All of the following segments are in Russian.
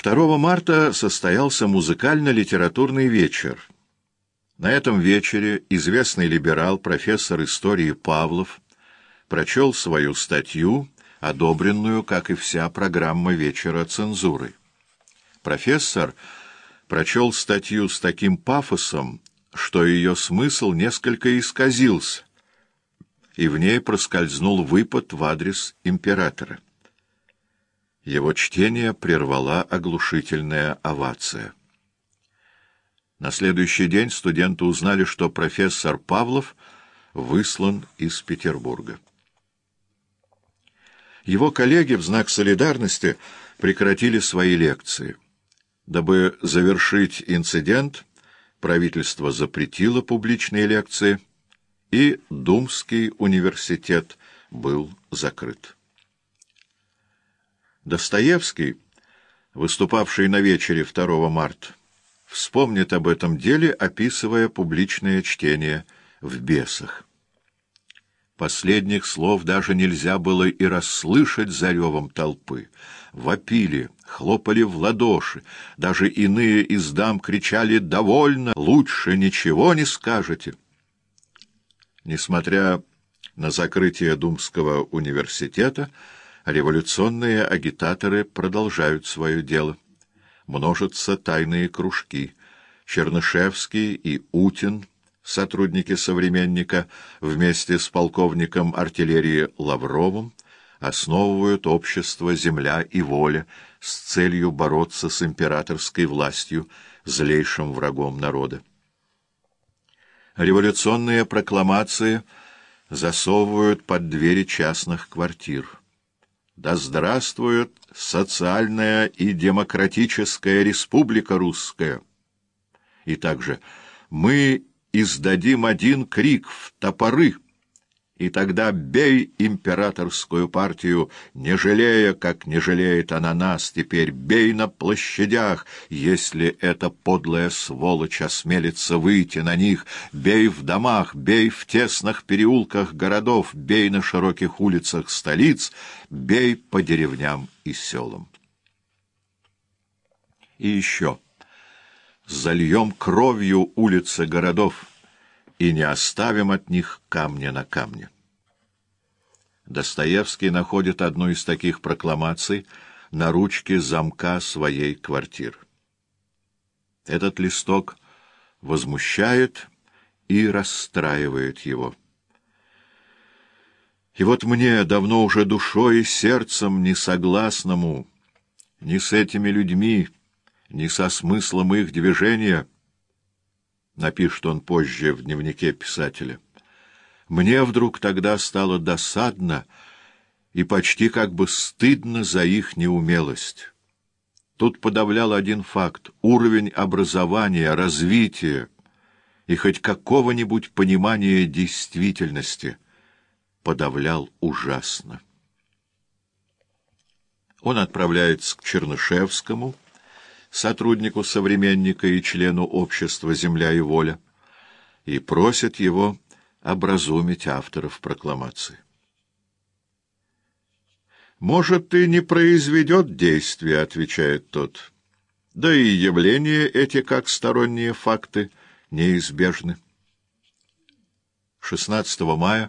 2 марта состоялся музыкально-литературный вечер. На этом вечере известный либерал, профессор истории Павлов, прочел свою статью, одобренную, как и вся программа вечера, цензурой. Профессор прочел статью с таким пафосом, что ее смысл несколько исказился, и в ней проскользнул выпад в адрес императора. Его чтение прервала оглушительная овация. На следующий день студенты узнали, что профессор Павлов выслан из Петербурга. Его коллеги в знак солидарности прекратили свои лекции. Дабы завершить инцидент, правительство запретило публичные лекции, и Думский университет был закрыт. Достоевский, выступавший на вечере 2 марта, вспомнит об этом деле, описывая публичное чтение в «Бесах». Последних слов даже нельзя было и расслышать за ревом толпы. Вопили, хлопали в ладоши, даже иные из дам кричали «Довольно! Лучше ничего не скажете!». Несмотря на закрытие Думского университета, революционные агитаторы продолжают свое дело. Множатся тайные кружки. Чернышевский и Утин, сотрудники «Современника», вместе с полковником артиллерии Лавровым, основывают общество «Земля и воля» с целью бороться с императорской властью, злейшим врагом народа. Революционные прокламации засовывают под двери частных квартир. Да здравствует социальная и демократическая республика русская! И также мы издадим один крик в топоры, и тогда бей императорскую партию, не жалея, как не жалеет она нас, теперь бей на площадях, если эта подлая сволочь осмелится выйти на них, бей в домах, бей в тесных переулках городов, бей на широких улицах столиц, бей по деревням и селам. И еще. Зальем кровью улицы городов и не оставим от них камня на камне. Достоевский находит одну из таких прокламаций на ручке замка своей квартиры. Этот листок возмущает и расстраивает его. И вот мне, давно уже душой и сердцем несогласному, ни с этими людьми, ни со смыслом их движения, напишет он позже в дневнике писателя, мне вдруг тогда стало досадно и почти как бы стыдно за их неумелость. Тут подавлял один факт — уровень образования, развития и хоть какого-нибудь понимания действительности подавлял ужасно. Он отправляется к Чернышевскому, сотруднику «Современника» и члену общества «Земля и воля», и просит его образумить авторов прокламации. «Может, и не произведет действия», — отвечает тот. «Да и явления эти, как сторонние факты, неизбежны». 16 мая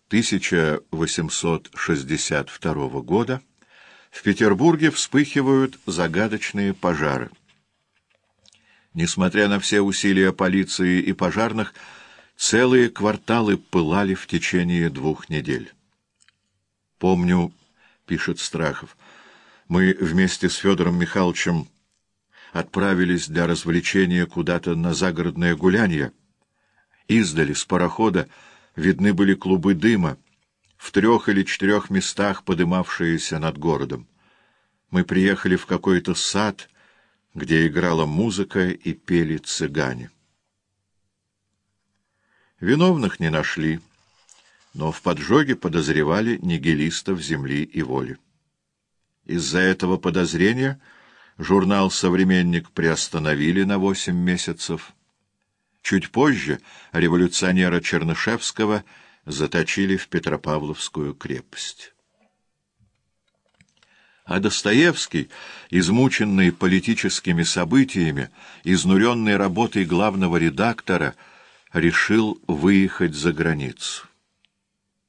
1862 года в Петербурге вспыхивают загадочные пожары. Несмотря на все усилия полиции и пожарных, целые кварталы пылали в течение 2 недель. «Помню, — пишет Страхов, — мы вместе с Федором Михайловичем отправились для развлечения куда-то на загородное гулянье. Издали с парохода видны были клубы дыма, в 3 или 4 местах подымавшиеся над городом. Мы приехали в какой-то сад, где играла музыка и пели цыгане. Виновных не нашли, но в поджоге подозревали нигилистов «Земли и воли». Из-за этого подозрения журнал «Современник» приостановили на 8 месяцев. Чуть позже революционера А Достоевский, измученный политическими событиями, изнуренный работой главного редактора, решил выехать за границу.